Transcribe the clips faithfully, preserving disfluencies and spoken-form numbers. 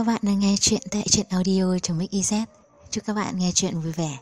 các bạn đang nghe chuyện tại truyện audio.mix.iz. Chúc các bạn nghe chuyện vui vẻ.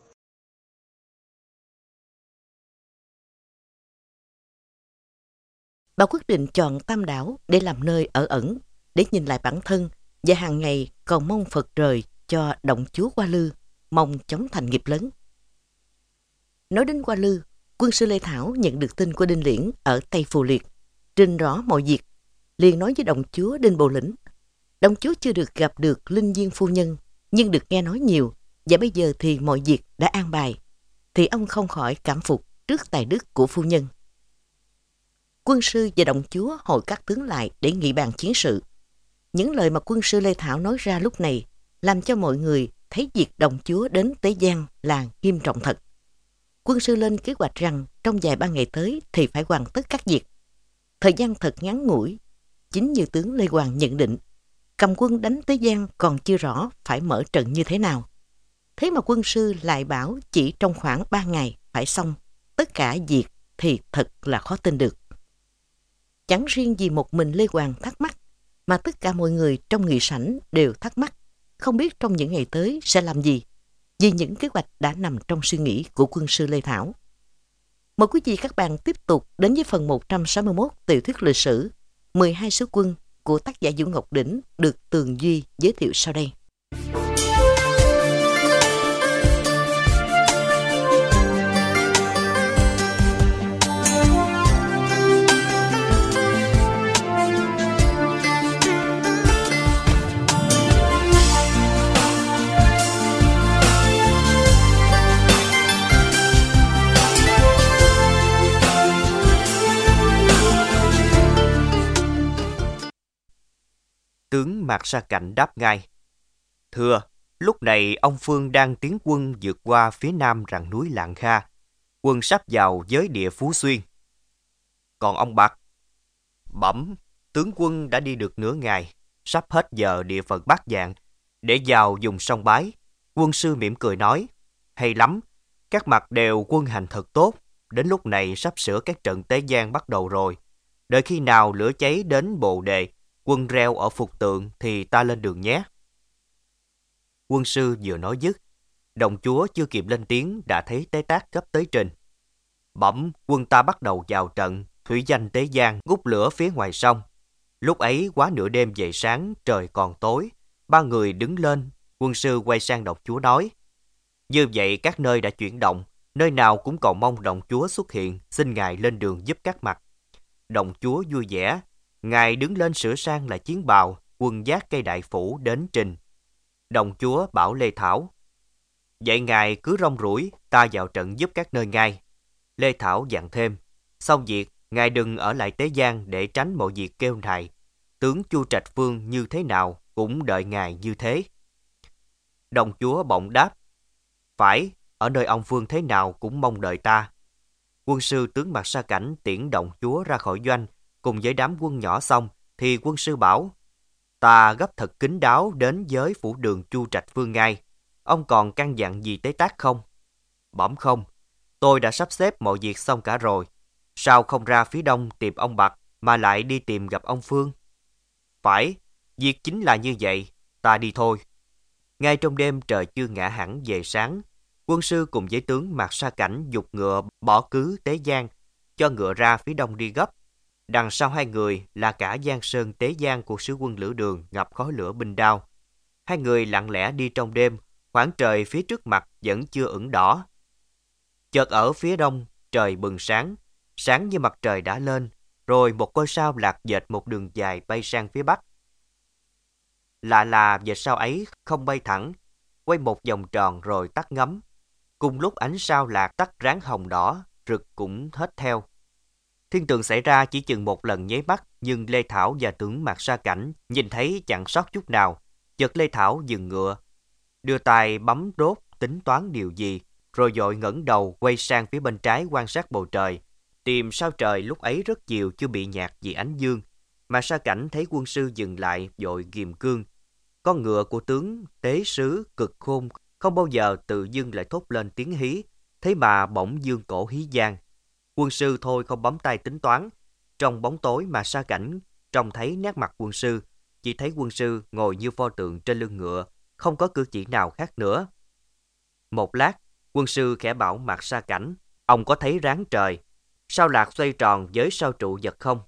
Bà quyết định chọn Tam Đảo để làm nơi ở ẩn, để nhìn lại bản thân và hàng ngày còn mong Phật trời cho động Chúa Hoa Lư, mong chóng thành nghiệp lớn. Nói đến Hoa Lư, quân sư Lê Thảo nhận được tin của Đinh Liễn ở Tây Phù Liệt, trình rõ mọi việc, liền nói với động chúa Đinh Bộ Lĩnh. Động chúa chưa được gặp được Linh Diên phu nhân, nhưng được nghe nói nhiều, và bây giờ thì mọi việc đã an bài, thì ông không khỏi cảm phục trước tài đức của phu nhân. Quân sư và động chúa hội các tướng lại để nghị bàn chiến sự. Những lời mà quân sư Lê Thảo nói ra lúc này làm cho mọi người thấy việc động chúa đến Tế Giang là nghiêm trọng thật. Quân sư lên kế hoạch rằng trong vài ba ngày tới thì phải hoàn tất các việc. Thời gian thật ngắn ngủi, chính như tướng Lê Hoàng nhận định, cầm quân đánh Tế Giang còn chưa rõ phải mở trận như thế nào. Thế mà quân sư lại bảo chỉ trong khoảng ba ngày phải xong tất cả việc thì thật là khó tin được. Chẳng riêng gì một mình Lê Hoàng thắc mắc, mà tất cả mọi người trong nghị sảnh đều thắc mắc, không biết trong những ngày tới sẽ làm gì, vì những kế hoạch đã nằm trong suy nghĩ của quân sư Lê Thảo. Mời quý vị các bạn tiếp tục đến với phần một trăm sáu mươi mốt tiểu thuyết lịch sử mười hai sứ quân của tác giả Vũ Ngọc Đỉnh được Tường Duy giới thiệu sau đây. Tướng Mạc Sa Cảnh đáp ngay: Thưa, lúc này ông Phương đang tiến quân vượt qua phía nam rặng núi Lạng Kha, quân sắp vào giới địa Phú Xuyên. Còn ông Bạc? Bẩm, tướng quân đã đi được nửa ngày, sắp hết giờ địa phận Bát Dạng, để vào vùng sông Bái. Quân sư mỉm cười nói: Hay lắm, các mặt đều quân hành thật tốt, đến lúc này sắp sửa các trận Tế Giang bắt đầu rồi. Đợi khi nào lửa cháy đến Bồ Đề, quân reo ở Phục Tượng thì ta lên đường nhé. Quân sư vừa nói dứt, động chúa chưa kịp lên tiếng đã thấy Tế Tác gấp tới trình. Bẩm, quân ta bắt đầu vào trận, thủy danh Tế Giang ngút lửa phía ngoài sông. Lúc ấy quá nửa đêm về sáng, trời còn tối. Ba người đứng lên, quân sư quay sang động chúa nói: Như vậy các nơi đã chuyển động, nơi nào cũng cầu mong động chúa xuất hiện, xin ngài lên đường giúp các mặt. Động chúa vui vẻ, ngài đứng lên sửa sang lại chiến bào, quân giác cây đại phủ đến trình. Động chúa bảo Lê Thảo: Vậy ngài cứ rong ruổi, ta vào trận giúp các nơi ngay. Lê Thảo dặn thêm: Xong việc, ngài đừng ở lại Tế Giang để tránh mọi việc kêu nài. Tướng Chu Trạch Phương như thế nào cũng đợi ngài như thế. Động chúa bỗng đáp: Phải, ở nơi ông Phương thế nào cũng mong đợi ta. Quân sư tướng Mạc Sa Cảnh tiễn động chúa ra khỏi doanh cùng với đám quân nhỏ xong, thì quân sư bảo: Ta gấp thật kín đáo đến với phủ đường Chu Trạch Phương ngay. Ông còn căn dặn gì Tế Tác không? Bẩm không, tôi đã sắp xếp mọi việc xong cả rồi. Sao không ra phía đông tìm ông Bạc mà lại đi tìm gặp ông Phương? Phải, việc chính là như vậy, ta đi thôi. Ngay trong đêm trời chưa ngã hẳn về sáng, quân sư cùng với tướng Mạc Sa Cảnh giục ngựa bỏ cứ Tế Giang, cho ngựa ra phía đông đi gấp. Đằng sau hai người là cả Giang Sơn Tế Giang của sứ quân Lữ Đường ngập khói lửa binh đao. Hai người lặng lẽ đi trong đêm, khoảng trời phía trước mặt vẫn chưa ửng đỏ. Chợt ở phía đông, trời bừng sáng, sáng như mặt trời đã lên, rồi một ngôi sao lạc dệt một đường dài bay sang phía bắc. Lạ là vệt sao ấy không bay thẳng, quay một vòng tròn rồi tắt ngấm. Cùng lúc ánh sao lạc tắt ráng hồng đỏ, rực cũng hết theo. Thiên tượng xảy ra chỉ chừng một lần nháy mắt, nhưng Lê Thảo và tướng Mạc Sa Cảnh nhìn thấy chẳng sót chút nào. Chợt Lê Thảo dừng ngựa, đưa tay bấm đốt tính toán điều gì, rồi vội ngẩng đầu quay sang phía bên trái quan sát bầu trời, tìm sao trời lúc ấy rất chiều chưa bị nhạt vì ánh dương. Mạc Sa Cảnh thấy quân sư dừng lại vội ghìm cương. Con ngựa của tướng tế sứ cực khôn không bao giờ tự dưng lại thốt lên tiếng hí, thế mà bỗng dương cổ hí vang. Quân sư thôi không bấm tay tính toán. Trong bóng tối mà Sa Cảnh trông thấy nét mặt quân sư, chỉ thấy quân sư ngồi như pho tượng trên lưng ngựa, không có cử chỉ nào khác nữa. Một lát, quân sư khẽ bảo Mạc Sa Cảnh, ông có thấy ráng trời, sao Lạc xoay tròn với sao trụ vật không?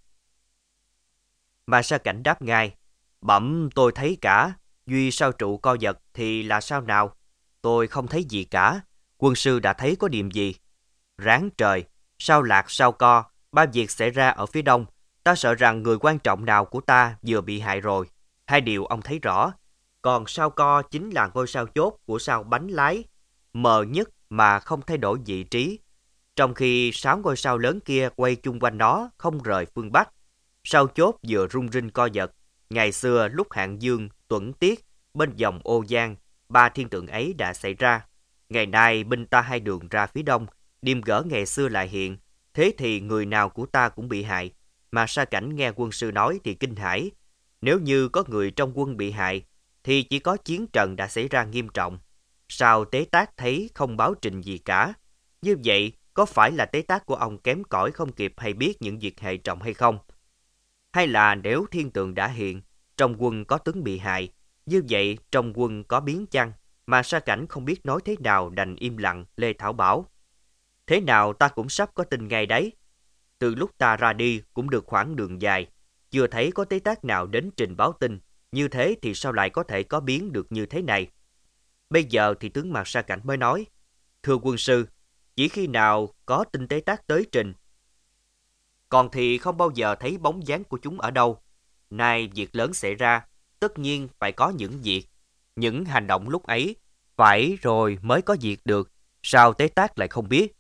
Mạc Sa Cảnh đáp ngay, bẩm tôi thấy cả, duy sao trụ co vật thì là sao nào? Tôi không thấy gì cả, quân sư đã thấy có điểm gì? Ráng trời, sao Lạc sao co, ba việc xảy ra ở phía đông, ta sợ rằng người quan trọng nào của ta vừa bị hại rồi. Hai điều ông thấy rõ, còn sao co chính là ngôi sao chốt của sao bánh lái, mờ nhất mà không thay đổi vị trí, trong khi sáu ngôi sao lớn kia quay chung quanh nó không rời phương Bắc. Sao chốt vừa rung rinh co giật. Ngày xưa lúc Hạng Dương, Tuẩn Tiết, bên dòng Ô Giang, ba thiên tượng ấy đã xảy ra. Ngày nay binh ta hai đường ra phía đông, điềm gỡ ngày xưa lại hiện, thế thì người nào của ta cũng bị hại. Mà Sa Cảnh nghe quân sư nói thì kinh hãi. Nếu như có người trong quân bị hại, thì chỉ có chiến trận đã xảy ra nghiêm trọng. Sao Tế Tác thấy không báo trình gì cả? Như vậy, có phải là Tế Tác của ông kém cỏi không kịp hay biết những việc hệ trọng hay không? Hay là nếu thiên tượng đã hiện, trong quân có tướng bị hại, như vậy trong quân có biến chăng? Mà Sa Cảnh không biết nói thế nào đành im lặng. Lê Thảo bảo, thế nào ta cũng sắp có tin ngay đấy. Từ lúc ta ra đi cũng được khoảng đường dài, chưa thấy có Tế Tác nào đến trình báo tin. Như thế thì sao lại có thể có biến được như thế này? Bây giờ thì tướng Mạc Sa Cảnh mới nói, thưa quân sư, chỉ khi nào có tin Tế Tác tới trình, còn thì không bao giờ thấy bóng dáng của chúng ở đâu. Nay việc lớn xảy ra, tất nhiên phải có những việc. Những hành động lúc ấy, phải rồi mới có việc được, sao Tế Tác lại không biết?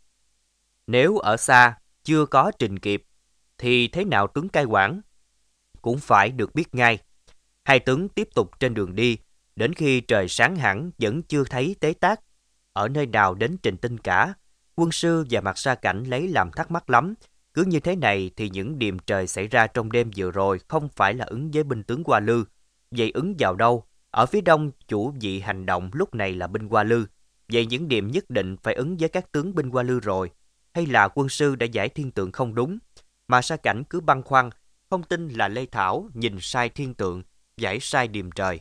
Nếu ở xa, chưa có trình kịp, thì thế nào tướng cai quản cũng phải được biết ngay. Hai tướng tiếp tục trên đường đi, đến khi trời sáng hẳn vẫn chưa thấy Tế Tác ở nơi nào đến trình tin cả. Quân sư và Mạc Sa Cảnh lấy làm thắc mắc lắm. Cứ như thế này thì những điềm trời xảy ra trong đêm vừa rồi không phải là ứng với binh tướng Hoa Lư. Vậy ứng vào đâu? Ở phía đông chủ vị hành động lúc này là binh Hoa Lư. Vậy những điểm nhất định phải ứng với các tướng binh Hoa Lư rồi. Hay là quân sư đã giải thiên tượng không đúng? Mà Sa Cảnh cứ băn khoăn, không tin là Lê Thảo nhìn sai thiên tượng, giải sai điềm trời.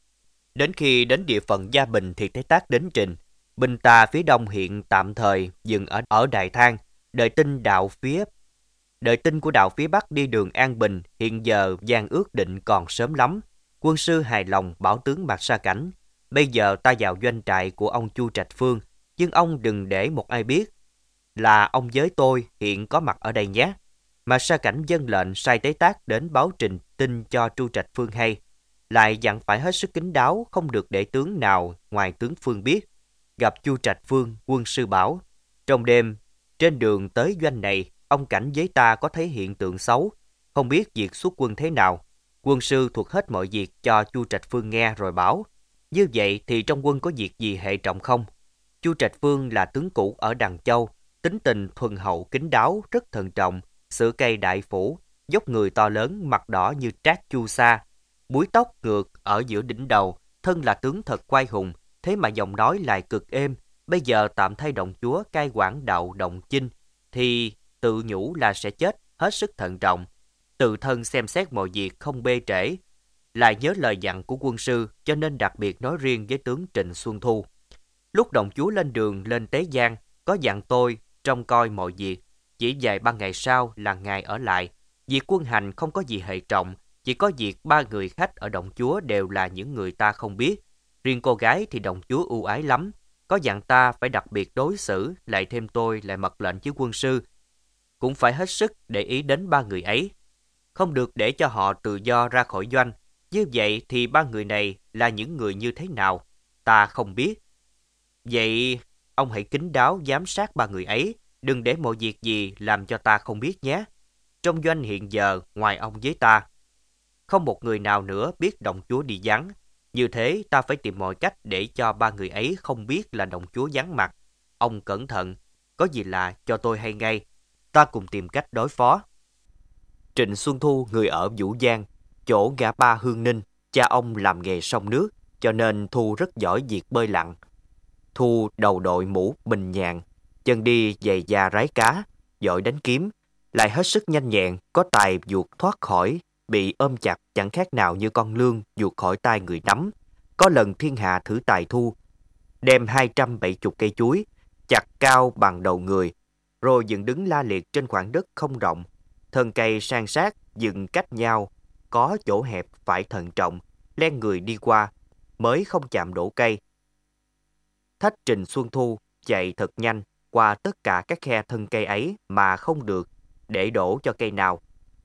Đến khi đến địa phận Gia Bình thì Tế Tác đến trình. Binh ta phía đông hiện tạm thời dừng ở ở Đại Thang, đợi tin đạo phía đợi tin của đạo phía bắc đi đường An Bình. Hiện giờ gian ước định còn sớm lắm. Quân sư hài lòng bảo tướng Mạc Sa Cảnh, bây giờ ta vào doanh trại của ông Chu Trạch Phương, nhưng ông đừng để một ai biết là ông với tôi hiện có mặt ở đây nhé. Mạc Sa Cảnh vâng lệnh sai Tế Tác đến báo trình tin cho Chu Trạch Phương hay, lại dặn phải hết sức kín đáo, không được để tướng nào ngoài tướng Phương biết. Gặp Chu Trạch Phương, quân sư bảo, trong đêm trên đường tới doanh này, ông Cảnh với ta có thấy hiện tượng xấu, không biết việc xuất quân thế nào. Quân sư thuật hết mọi việc cho Chu Trạch Phương nghe rồi bảo, như vậy thì trong quân có việc gì hệ trọng không? Chu Trạch Phương là tướng cũ ở Đằng Châu, tính tình thuần hậu kín đáo, rất thận trọng, sử cây đại phủ, dốc người to lớn, mặt đỏ như trát chu sa, búi tóc ngược ở giữa đỉnh đầu, thân là tướng thật quai hùng, thế mà giọng nói lại cực êm. Bây giờ tạm thay động chúa cai quản đạo Động Chinh, thì tự nhủ là sẽ chết, hết sức thận trọng, tự thân xem xét mọi việc không bê trễ. Lại nhớ lời dặn của quân sư, cho nên đặc biệt nói riêng với tướng Trịnh Xuân Thu. Lúc động chúa lên đường lên Tế Giang, có dặn tôi trông coi mọi việc. Chỉ vài ba ngày sau là ngài ở lại. Việc quân hành không có gì hệ trọng, chỉ có việc ba người khách ở động chúa đều là những người ta không biết. Riêng cô gái thì động chúa ưu ái lắm, có dặn ta phải đặc biệt đối xử, lại thêm tôi lại mật lệnh với quân sư, cũng phải hết sức để ý đến ba người ấy, không được để cho họ tự do ra khỏi doanh. Như vậy thì ba người này là những người như thế nào, ta không biết. Vậy ông hãy kín đáo giám sát ba người ấy, đừng để mọi việc gì làm cho ta không biết nhé. Trong doanh hiện giờ, ngoài ông với ta, không một người nào nữa biết động chúa đi vắng. Như thế ta phải tìm mọi cách để cho ba người ấy không biết là động chúa vắng mặt. Ông cẩn thận, có gì lạ cho tôi hay ngay, ta cùng tìm cách đối phó. Trịnh Xuân Thu người ở Vũ Giang, chỗ ngã ba Hương Ninh, cha ông làm nghề sông nước, cho nên Thu rất giỏi việc bơi lặn. Thu đầu đội mũ bình nhàn, chân đi giày da rái cá, giỏi đánh kiếm, lại hết sức nhanh nhẹn, có tài vụt thoát khỏi bị ôm chặt chẳng khác nào như con lươn vụt khỏi tay người nắm. Có lần thiên hạ thử tài thu, đem hai trăm bảy mươi cây chuối, chặt cao bằng đầu người, rồi dựng đứng la liệt trên khoảng đất không rộng. Thân cây san sát, dựng cách nhau, có chỗ hẹp phải thận trọng, len người đi qua, mới không chạm đổ cây. Thách Trình Xuân Thu chạy thật nhanh qua tất cả các khe thân cây ấy mà không được để đổ cho cây nào.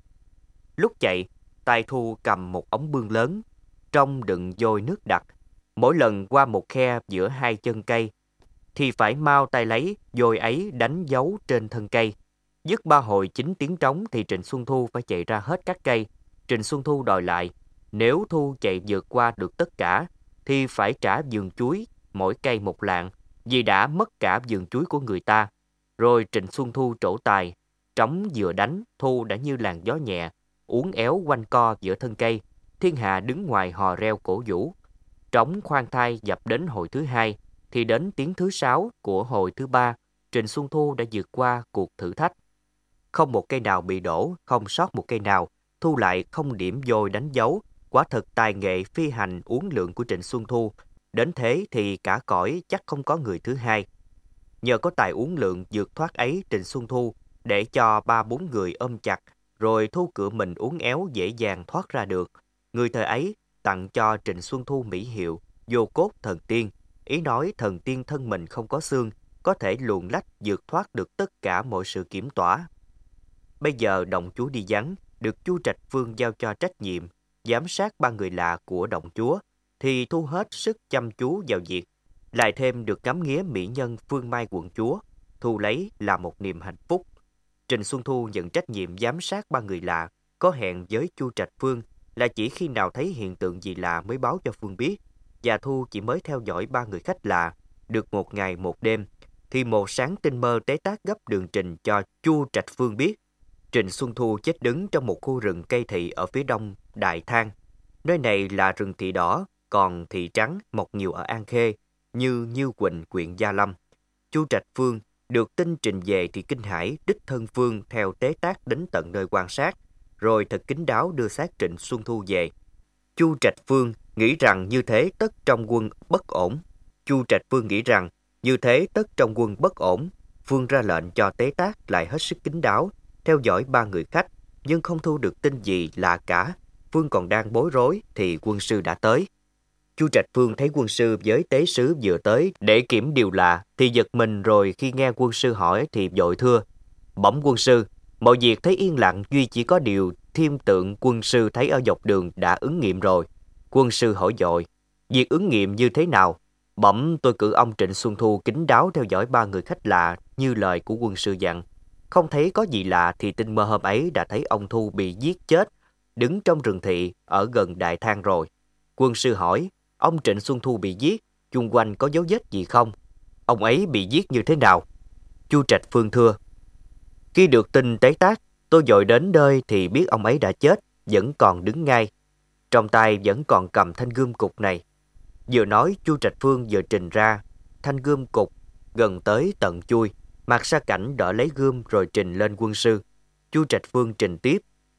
Lúc chạy, tay Thu cầm một ống bương lớn, trong đựng vôi nước đặc. Mỗi lần qua một khe giữa hai chân cây, thì phải mau tay lấy vôi ấy đánh dấu trên thân cây. Dứt ba hồi chín tiếng trống thì Trịnh Xuân Thu phải chạy ra hết các cây. Trịnh Xuân Thu đòi lại, nếu Thu chạy vượt qua được tất cả, thì phải trả vườn chuối mỗi cây một lạng, vì đã mất cả vườn chuối của người ta. Rồi Trịnh Xuân Thu trổ tài, trống vừa đánh, Thu đã như làn gió nhẹ, uốn éo quanh co giữa thân cây. Thiên hạ đứng ngoài hò reo cổ vũ. Trống khoan thai dập đến hồi thứ hai, thì đến tiếng thứ sáu của hồi thứ ba, Trịnh Xuân Thu đã vượt qua cuộc thử thách. Không một cây nào bị đổ, không sót một cây nào, Thu lại không điểm vôi đánh dấu. Quả thật tài nghệ phi hành uốn lượn của Trịnh Xuân Thu, đến thế thì cả cõi chắc không có người thứ hai. Nhờ có tài uốn lượn vượt thoát ấy, Trịnh Xuân Thu để cho ba bốn người ôm chặt, rồi Thu cựa mình uốn éo dễ dàng thoát ra được. Người thời ấy tặng cho Trịnh Xuân Thu mỹ hiệu vô cốt thần tiên, ý nói thần tiên thân mình không có xương, có thể luồn lách vượt thoát được tất cả mọi sự kiểm tỏa. Bây giờ động chúa đi vắng, được Chu Trạch Vương giao cho trách nhiệm giám sát ba người lạ của động chúa, thì Thu hết sức chăm chú vào việc, lại thêm được ngắm nghía mỹ nhân Phương Mai quận chúa, Thu lấy là một niềm hạnh phúc. Trịnh Xuân Thu nhận trách nhiệm giám sát ba người lạ, có hẹn với Chu Trạch Vương là chỉ khi nào thấy hiện tượng gì lạ mới báo cho Phương biết, và Thu chỉ mới theo dõi ba người khách lạ được một ngày một đêm, thì một sáng tinh mơ tế tác gấp đường trình cho Chu Trạch Vương biết. Trịnh Xuân Thu chết đứng trong một khu rừng cây thị ở phía đông Đại Thang. Nơi này là rừng thị đỏ, còn thị trắng mọc nhiều ở An Khê, như Như Quỳnh, huyện Gia Lâm. Chu Trạch Vương được tin trình về thì kinh hãi, đích thân Phương theo tế tác đến tận nơi quan sát, rồi thật kín đáo đưa xác Trịnh Xuân Thu về. Chu Trạch Vương nghĩ rằng như thế tất trong quân bất ổn. Chu Trạch Vương nghĩ rằng như thế tất trong quân bất ổn. Vương ra lệnh cho tế tác lại hết sức kín đáo, theo dõi ba người khách, nhưng không thu được tin gì lạ cả. Vương còn đang bối rối thì quân sư đã tới. Chu Trạch Vương thấy quân sư với tế sứ vừa tới để kiểm điều lạ, thì giật mình, rồi khi nghe quân sư hỏi thì vội thưa: Bẩm quân sư, mọi việc thấy yên lặng, duy chỉ có điều thiên tượng quân sư thấy ở dọc đường đã ứng nghiệm rồi. Quân sư hỏi vội: Việc ứng nghiệm như thế nào? Bẩm tôi cử ông Trịnh Xuân Thu kín đáo theo dõi ba người khách lạ như lời của quân sư dặn. Không thấy có gì lạ thì tinh mơ hôm ấy đã thấy ông Thu bị giết chết, đứng trong rừng thị ở gần Đại Thang rồi. Quân sư hỏi: Ông Trịnh Xuân Thu bị giết, chung quanh có dấu vết gì không? Ông ấy bị giết như thế nào? Chu Trạch Vương thưa: Khi được tin tế tác, tôi vội đến nơi thì biết ông ấy đã chết, vẫn còn đứng ngay. Trong tay vẫn còn cầm thanh gươm cục này. Vừa nói, Chu Trạch Vương vừa trình ra thanh gươm cục gần tới tận chui. Mạc Sa Cảnh đỡ lấy gươm rồi trình lên quân sư. Chu Trạch Vương trình tiếp: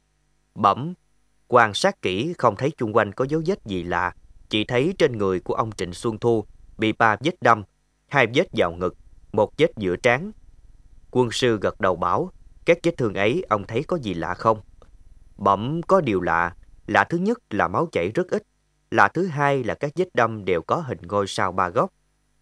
Bẩm, quan sát kỹ không thấy chung quanh có dấu vết gì lạ, chỉ thấy trên người của ông Trịnh Xuân Thu bị ba vết đâm, hai vết vào ngực, một vết giữa trán. Quân sư gật đầu bảo: Các vết thương ấy ông thấy có gì lạ không? Bẩm, có điều lạ. Lạ thứ nhất là máu chảy rất ít. Lạ thứ hai là các vết đâm đều có hình ngôi sao ba góc.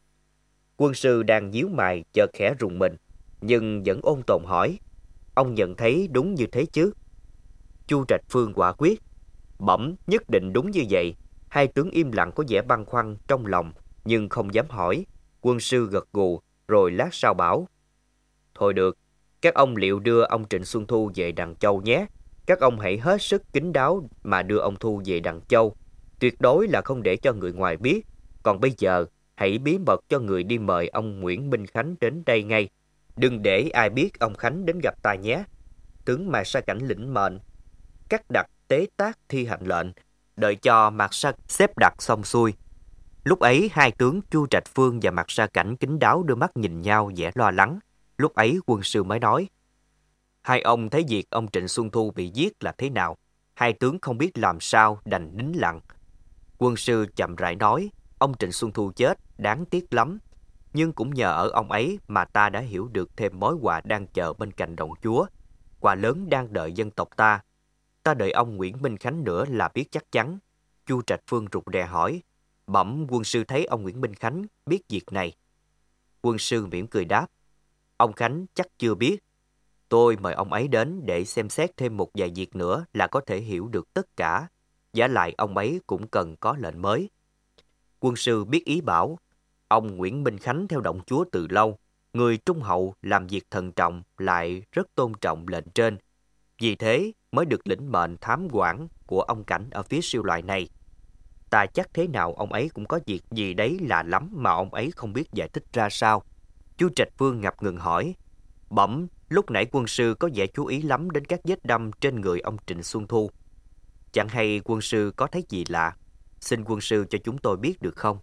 Quân sư đang nhíu mày chợt khẽ rùng mình, nhưng vẫn ôn tồn hỏi: Ông nhận thấy đúng như thế chứ? Chu Trạch Vương quả quyết: Bẩm, nhất định đúng như vậy. Hai tướng im lặng có vẻ băn khoăn trong lòng, nhưng không dám hỏi. Quân sư gật gù, rồi lát sau bảo: Thôi được, các ông liệu đưa ông Trịnh Xuân Thu về Đằng Châu nhé. Các ông hãy hết sức kín đáo mà đưa ông Thu về Đằng Châu. Tuyệt đối là không để cho người ngoài biết. Còn bây giờ, hãy bí mật cho người đi mời ông Nguyễn Minh Khánh đến đây ngay. Đừng để ai biết ông Khánh đến gặp ta nhé. Tướng Mạc Sa Cảnh lĩnh mệnh, cắt đặt tế tác thi hành lệnh, đợi cho Mạc Sa xếp đặt xong xuôi. Lúc ấy hai tướng Chu Trạch Vương và Mạc Sa Cảnh kín đáo đưa mắt nhìn nhau vẻ lo lắng. Lúc ấy quân sư mới nói: Hai ông thấy việc ông Trịnh Xuân Thu bị giết là thế nào? Hai tướng không biết làm sao đành nín lặng. Quân sư chậm rãi nói, ông Trịnh Xuân Thu chết, đáng tiếc lắm. Nhưng cũng nhờ ở ông ấy mà ta đã hiểu được thêm mối họa đang chờ bên cạnh đồng chúa. Họa lớn đang đợi dân tộc ta. Ta đợi ông Nguyễn Minh Khánh nữa là biết chắc chắn. Chu Trạch Phương rụt rè hỏi, bẩm quân sư thấy ông Nguyễn Minh Khánh biết việc này. Quân sư mỉm cười đáp, ông Khánh chắc chưa biết. Tôi mời ông ấy đến để xem xét thêm một vài việc nữa là có thể hiểu được tất cả. Vả lại ông ấy cũng cần có lệnh mới. Quân sư biết ý bảo, ông Nguyễn Minh Khánh theo động chúa từ lâu, người trung hậu làm việc thận trọng lại rất tôn trọng lệnh trên. Vì thế mới được lĩnh mệnh thám quản của ông Cảnh ở phía siêu loại này. Ta chắc thế nào ông ấy cũng có việc gì đấy lạ lắm mà ông ấy không biết giải thích ra sao. Chu Trạch Vương ngập ngừng hỏi, bẩm, lúc nãy quân sư có vẻ chú ý lắm đến các vết đâm trên người ông Trịnh Xuân Thu. Chẳng hay quân sư có thấy gì lạ? Xin quân sư cho chúng tôi biết được không?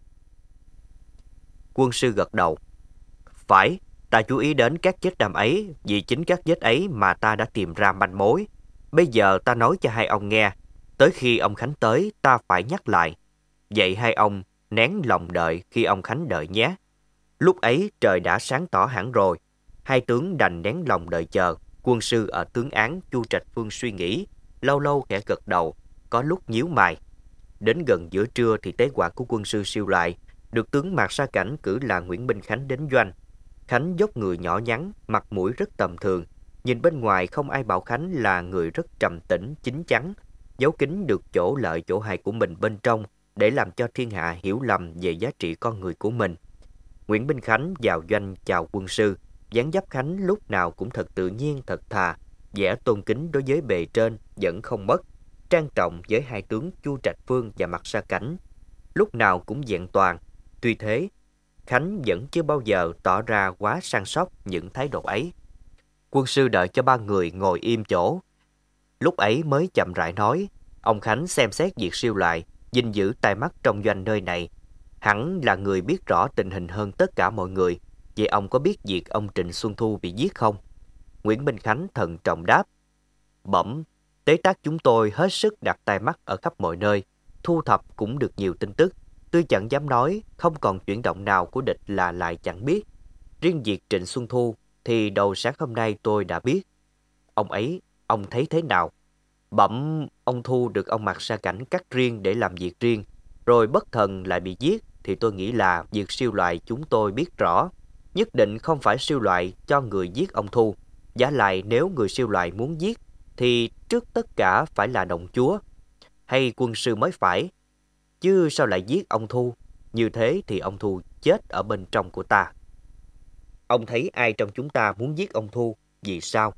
Quân sư gật đầu. Phải, ta chú ý đến các vết đâm ấy, vì chính các vết ấy mà ta đã tìm ra manh mối. Bây giờ ta nói cho hai ông nghe, tới khi ông Khánh tới ta phải nhắc lại. Vậy hai ông nén lòng đợi khi ông Khánh đợi nhé. Lúc ấy trời đã sáng tỏ hẳn rồi. Hai tướng đành nén lòng đợi chờ. Quân sư ở tướng án Chu Trạch Phương suy nghĩ, lâu lâu khẽ gật đầu, có lúc nhíu mày. Đến gần giữa trưa thì tế quạt của quân sư siêu lại, được tướng Mạc Sa Cảnh cử là Nguyễn Minh Khánh đến doanh. Khánh dốc người nhỏ nhắn, mặt mũi rất tầm thường. Nhìn bên ngoài không ai bảo Khánh là người rất trầm tĩnh, chín chắn, giấu kín được chỗ lợi chỗ hại của mình bên trong để làm cho thiên hạ hiểu lầm về giá trị con người của mình. Nguyễn Minh Khánh vào doanh chào quân sư, dáng dấp Khánh lúc nào cũng thật tự nhiên, thật thà, vẻ tôn kính đối với bề trên vẫn không mất, trang trọng với hai tướng Chu Trạch Phương và Mạc Sa Cảnh, lúc nào cũng vẹn toàn. Tuy thế, Khánh vẫn chưa bao giờ tỏ ra quá săn sóc những thái độ ấy. Quân sư đợi cho ba người ngồi im chỗ. Lúc ấy mới chậm rãi nói, ông Khánh xem xét việc siêu lại, gìn giữ tai mắt trong doanh nơi này. Hẳn là người biết rõ tình hình hơn tất cả mọi người. Vậy ông có biết việc ông Trịnh Xuân Thu bị giết không? Nguyễn Minh Khánh thận trọng đáp, bẩm, tế tác chúng tôi hết sức đặt tai mắt ở khắp mọi nơi, thu thập cũng được nhiều tin tức. Tôi chẳng dám nói, không còn chuyển động nào của địch là lại chẳng biết. Riêng việc Trịnh Xuân Thu thì đầu sáng hôm nay tôi đã biết. Ông ấy, ông thấy thế nào? Bẩm, ông Thu được ông Mạc Sa Cảnh cắt riêng để làm việc riêng, rồi bất thần lại bị giết, thì tôi nghĩ là việc siêu loại chúng tôi biết rõ. Nhất định không phải siêu loại cho người giết ông Thu. Vả lại nếu người siêu loại muốn giết, thì trước tất cả phải là đồng chúa, hay quân sư mới phải. Chứ sao lại giết ông Thu? Như thế thì ông Thu chết ở bên trong của ta. Ông thấy ai trong chúng ta muốn giết ông Thu? Vì sao?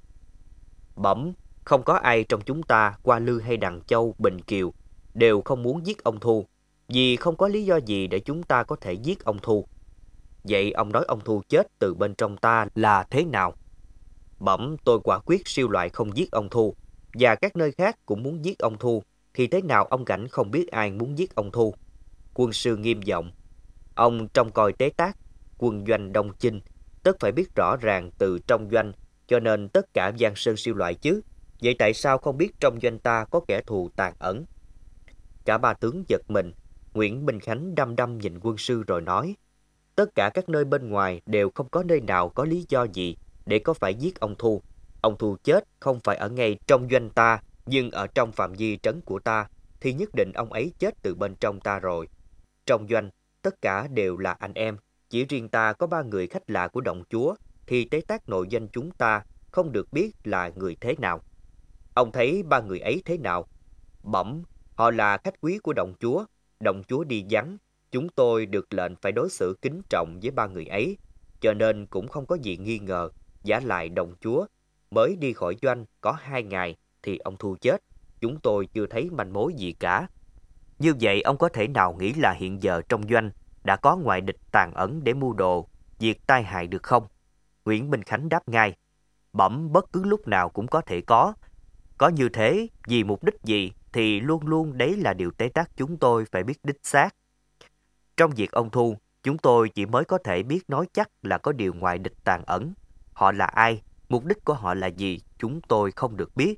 Bẩm, không có ai trong chúng ta, Hoa Lư hay Đằng Châu, Bình Kiều, đều không muốn giết ông Thu, vì không có lý do gì để chúng ta có thể giết ông Thu. Vậy ông nói ông Thu chết từ bên trong ta là thế nào? Bẩm, tôi quả quyết siêu loại không giết ông Thu, và các nơi khác cũng muốn giết ông Thu, thì thế nào ông Cảnh không biết ai muốn giết ông Thu? Quân sư nghiêm giọng, ông trông coi tế tác quân doanh Đông Chinh, tất phải biết rõ ràng từ trong doanh, cho nên tất cả Giang Sơn siêu loại chứ. Vậy tại sao không biết trong doanh ta có kẻ thù tàn ẩn? Cả ba tướng giật mình. Nguyễn Minh Khánh đăm đăm nhìn quân sư rồi nói, tất cả các nơi bên ngoài đều không có nơi nào có lý do gì để có phải giết ông Thu. Ông Thu chết không phải ở ngay trong doanh ta, nhưng ở trong phạm vi trấn của ta, thì nhất định ông ấy chết từ bên trong ta rồi. Trong doanh, tất cả đều là anh em, chỉ riêng ta có ba người khách lạ của động chúa, thì tế tác nội doanh chúng ta không được biết là người thế nào. Ông thấy ba người ấy thế nào? Bẩm, họ là khách quý của động chúa. Động chúa đi vắng, chúng tôi được lệnh phải đối xử kính trọng với ba người ấy, cho nên cũng không có gì nghi ngờ. Vả lại động chúa mới đi khỏi doanh có hai ngày thì ông Thu chết, chúng tôi chưa thấy manh mối gì cả. Như vậy ông có thể nào nghĩ là hiện giờ trong doanh đã có ngoại địch tàn ẩn để mưu đồ việc tai hại được không? Nguyễn Minh Khánh đáp ngay, bẩm, bất cứ lúc nào cũng có thể có. Có như thế, vì mục đích gì thì luôn luôn đấy là điều tế tác chúng tôi phải biết đích xác. Trong việc ông Thu, chúng tôi chỉ mới có thể biết nói chắc là có điều ngoại địch tàn ẩn. Họ là ai, mục đích của họ là gì, chúng tôi không được biết.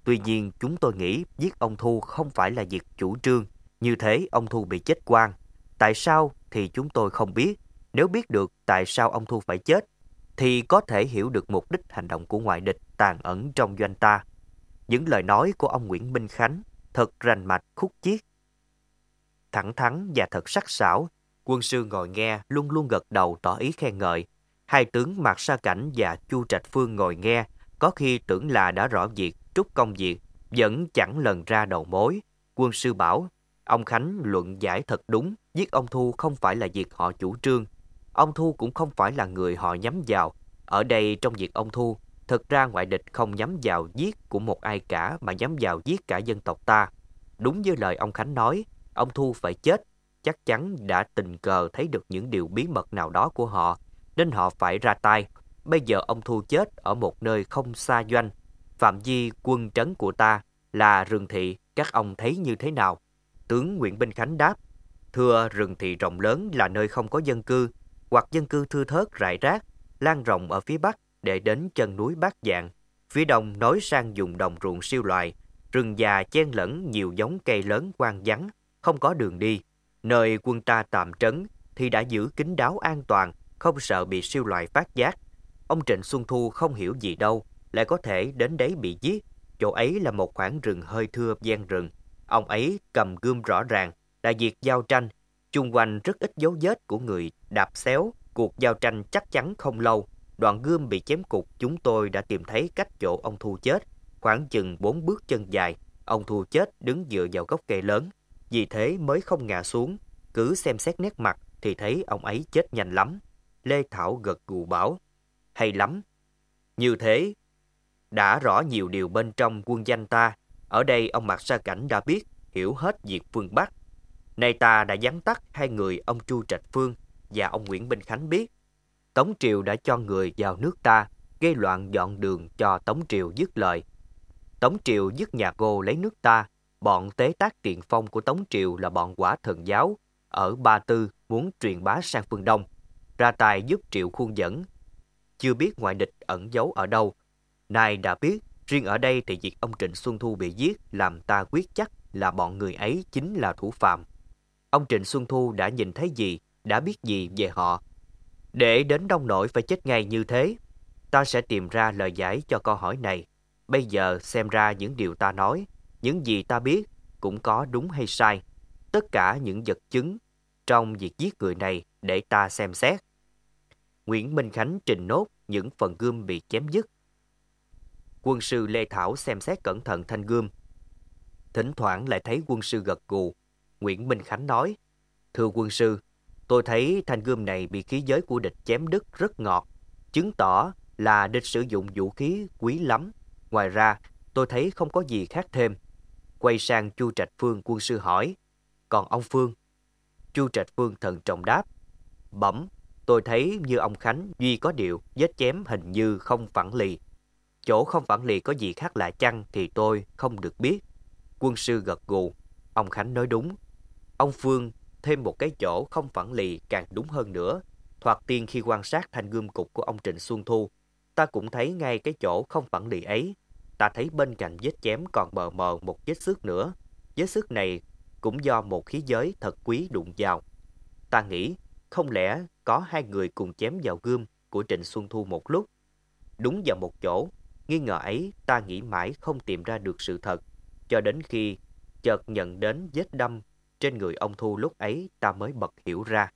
Tuy nhiên chúng tôi nghĩ giết ông Thu không phải là việc chủ trương, như thế ông Thu bị chết oan. Tại sao thì chúng tôi không biết. Nếu biết được tại sao ông Thu phải chết, thì có thể hiểu được mục đích hành động của ngoại địch tàn ẩn trong doanh ta. Những lời nói của ông Nguyễn Minh Khánh thật rành mạch khúc chiết, thẳng thắn và thật sắc sảo. Quân sư ngồi nghe luôn luôn gật đầu tỏ ý khen ngợi. Hai tướng Mạc Sa Cảnh và Chu Trạch Phương ngồi nghe, có khi tưởng là đã rõ việc, trút công việc, vẫn chẳng lần ra đầu mối. Quân sư bảo, ông Khánh luận giải thật đúng, giết ông Thu không phải là việc họ chủ trương. Ông Thu cũng không phải là người họ nhắm vào. Ở đây trong việc ông Thu, thực ra ngoại địch không nhắm vào giết của một ai cả mà nhắm vào giết cả dân tộc ta. Đúng như lời ông Khánh nói, ông Thu phải chết, chắc chắn đã tình cờ thấy được những điều bí mật nào đó của họ, nên họ phải ra tay. Bây giờ ông Thu chết ở một nơi không xa doanh, phạm vi quân trấn của ta là rừng thị, các ông thấy như thế nào? Tướng Nguyễn Minh Khánh đáp, thưa, rừng thị rộng lớn là nơi không có dân cư, hoặc dân cư thưa thớt rải rác, lan rộng ở phía bắc để đến chân núi Bát Dạng. Phía đông nối sang vùng đồng ruộng siêu loại, rừng già chen lẫn nhiều giống cây lớn hoang vắng, không có đường đi. Nơi quân ta tạm trấn thì đã giữ kín đáo an toàn, không sợ bị siêu loại phát giác. Ông Trịnh Xuân Thu không hiểu gì đâu, lại có thể đến đấy bị giết. Chỗ ấy là một khoảng rừng hơi thưa ven rừng. Ông ấy cầm gươm rõ ràng, là việc giao tranh. Chung quanh rất ít dấu vết của người đạp xéo. Cuộc giao tranh chắc chắn không lâu. Đoạn gươm bị chém cục, chúng tôi đã tìm thấy cách chỗ ông Thu chết. Khoảng chừng bốn bước chân dài, ông Thu chết đứng dựa vào gốc cây lớn. Vì thế mới không ngã xuống. Cứ xem xét nét mặt thì thấy ông ấy chết nhanh lắm. Lê Thảo gật gù bảo, hay lắm. Như thế, đã rõ nhiều điều bên trong quân danh ta. Ở đây ông Mạc Sa Cảnh đã biết, hiểu hết việc phương Bắc. Nay ta đã vắn tắt hai người ông Chu Trạch Phương và ông Nguyễn Minh Khánh biết. Tống Triều đã cho người vào nước ta, gây loạn dọn đường cho Tống Triều dứt lợi. Tống Triều dứt nhà Ngô lấy nước ta. Bọn tế tác tiền phong của Tống Triều là bọn Quả Thần giáo ở Ba Tư muốn truyền bá sang phương Đông, ra tài giúp Triệu khuôn dẫn. Chưa biết ngoại địch ẩn giấu ở đâu. Nay đã biết, riêng ở đây thì việc ông Trịnh Xuân Thu bị giết làm ta quyết chắc là bọn người ấy chính là thủ phạm. Ông Trịnh Xuân Thu đã nhìn thấy gì, đã biết gì về họ, để đến nông nỗi phải chết ngay như thế? Ta sẽ tìm ra lời giải cho câu hỏi này. Bây giờ xem ra những điều ta nói, những gì ta biết cũng có đúng hay sai. Tất cả những vật chứng trong việc giết người này để ta xem xét. Nguyễn Minh Khánh trình nốt những phần gươm bị chém dứt. Quân sư Lê Thảo xem xét cẩn thận thanh gươm. Thỉnh thoảng lại thấy quân sư gật gù. Nguyễn Minh Khánh nói, thưa quân sư, tôi thấy thanh gươm này bị khí giới của địch chém đứt rất ngọt, chứng tỏ là địch sử dụng vũ khí quý lắm. Ngoài ra, tôi thấy không có gì khác thêm. Quay sang Chu Trạch Phương, quân sư hỏi, còn ông Phương? Chu Trạch Phương thận trọng đáp, bẩm, tôi thấy như ông Khánh duy có điều vết chém hình như không phẳng lì. Chỗ không phẳng lì có gì khác lạ chăng thì tôi không được biết. Quân sư gật gù, ông Khánh nói đúng. Ông Phương thêm một cái chỗ không phẳng lì càng đúng hơn nữa. Thoạt tiên khi quan sát thanh gươm cục của ông Trịnh Xuân Thu, ta cũng thấy ngay cái chỗ không phẳng lì ấy. Ta thấy bên cạnh vết chém còn mờ mờ một vết xước nữa. Vết xước này cũng do một khí giới thật quý đụng vào. Ta nghĩ không lẽ có hai người cùng chém vào gươm của Trịnh Xuân Thu một lúc. Đúng vào một chỗ, nghi ngờ ấy ta nghĩ mãi không tìm ra được sự thật. Cho đến khi chợt nhận đến vết đâm trên người ông Thu lúc ấy ta mới bật hiểu ra.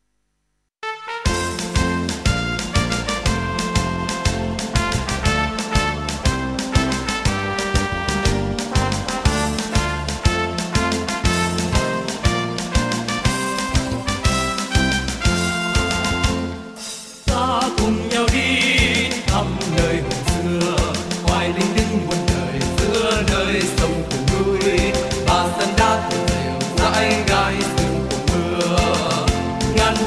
Ngàn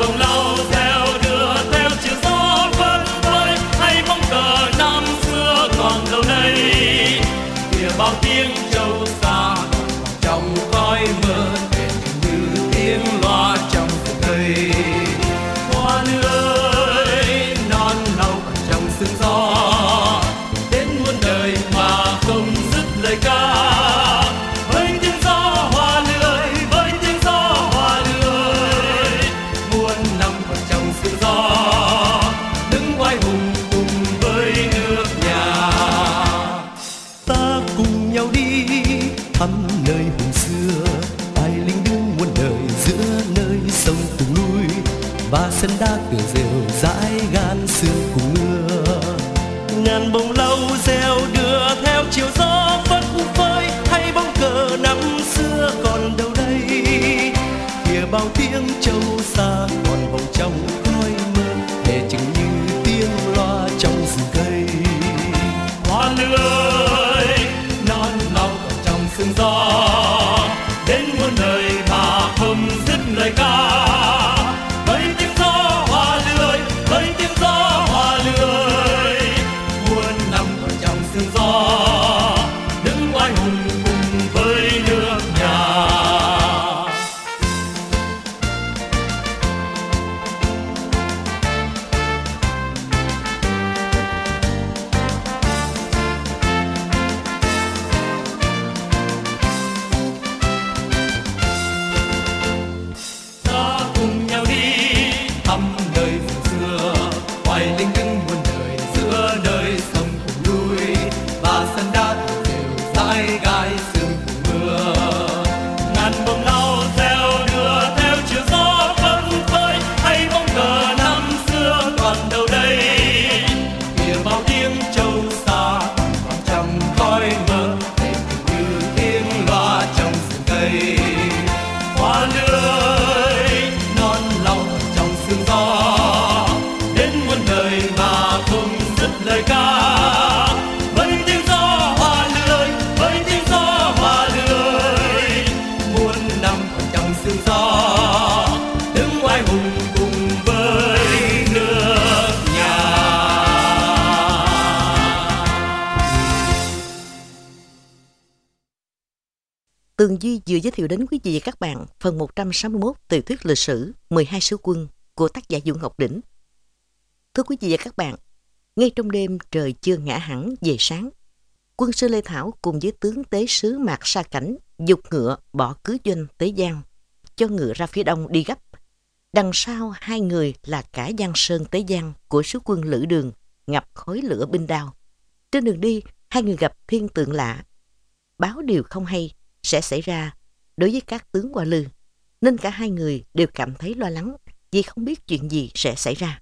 và sân đá cửa rêu dãi gan sương cùng mưa. Ngàn bông lau reo đưa theo chiều gió phất phới, hay bóng cờ năm xưa còn đâu đây. Kìa bao tiếng trâu xa còn vòng trong khói mơ, để chừng như tiếng loa trong rừng cây. Hoa lươi non lòng trong sương gió, đến muôn đời mà không dứt lời ca. Với tiếng gió hoa lươi, với tiếng gió hoa lươi, muôn năm còn trong sương gió, đứng oai hùng cùng với nước nhà. Tường Duy vừa giới thiệu đến quý vị và các bạn phần một trăm sáu mươi mốt tiểu thuyết lịch sử mười hai sứ quân của tác giả Vũ Ngọc Đỉnh. Thưa quý vị và các bạn, ngay trong đêm trời chưa ngã hẳn về sáng, quân sư Lê Thảo cùng với tướng tế sứ Mạc Sa Cảnh giục ngựa bỏ cứ doanh Tế Giang, cho ngựa ra phía đông đi gấp. Đằng sau hai người là cả Giang Sơn Tế Giang của sứ quân Lữ Đường, ngập khói lửa binh đao. Trên đường đi, hai người gặp thiên tượng lạ, báo điều không hay sẽ xảy ra đối với các tướng Hoa Lư, nên cả hai người đều cảm thấy lo lắng vì không biết chuyện gì sẽ xảy ra.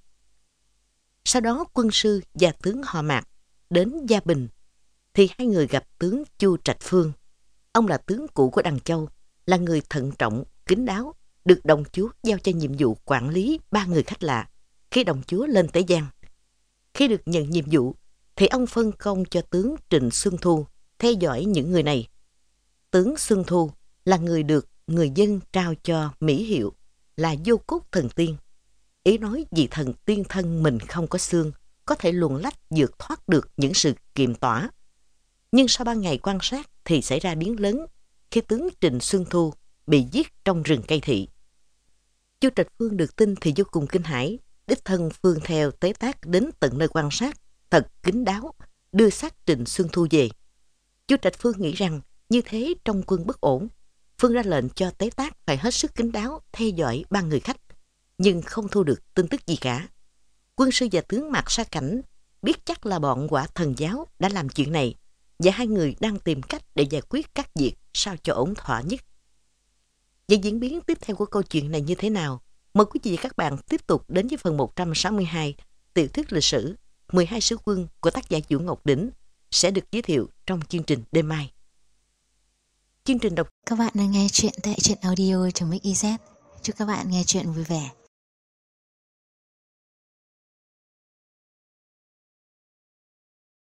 Sau đó quân sư và tướng họ Mạc đến Gia Bình, thì hai người gặp tướng Chu Trạch Phương. Ông là tướng cũ của Đằng Châu, là người thận trọng, kín đáo, được đồng chúa giao cho nhiệm vụ quản lý ba người khách lạ khi đồng chúa lên Tế Giang. Khi được nhận nhiệm vụ, thì ông phân công cho tướng Trịnh Xuân Thu theo dõi những người này. Tướng Xuân Thu là người được người dân trao cho mỹ hiệu là Vô Cốt Thần Tiên. Ý nói vị thần tiên thân mình không có xương, có thể luồn lách vượt thoát được những sự kiềm tỏa. Nhưng sau ba ngày quan sát thì xảy ra biến lớn khi tướng Trịnh Xuân Thu bị giết trong rừng cây thị. Chu Trạch Phương được tin thì vô cùng kinh hãi, đích thân phương theo Tế Tác đến tận nơi quan sát, thật kín đáo, đưa xác Trịnh Xuân Thu về. Chu Trạch Phương nghĩ rằng như thế trong quân bất ổn, phương ra lệnh cho Tế Tác phải hết sức kín đáo theo dõi ba người khách, nhưng không thu được tin tức gì cả. Quân sư và tướng Mạc Sa Cảnh biết chắc là bọn Quả Thần Giáo đã làm chuyện này, và hai người đang tìm cách để giải quyết các việc sao cho ổn thỏa nhất. Và diễn biến tiếp theo của câu chuyện này như thế nào? Mời quý vị và các bạn tiếp tục đến với phần một trăm sáu mươi hai tiểu thuyết lịch sử mười hai sứ quân của tác giả Vũ Ngọc Đỉnh sẽ được giới thiệu trong chương trình đêm mai. Chương trình đọc Các bạn đang nghe chuyện tại truyện audio chấm ích i zét. Chúc các bạn nghe chuyện vui vẻ.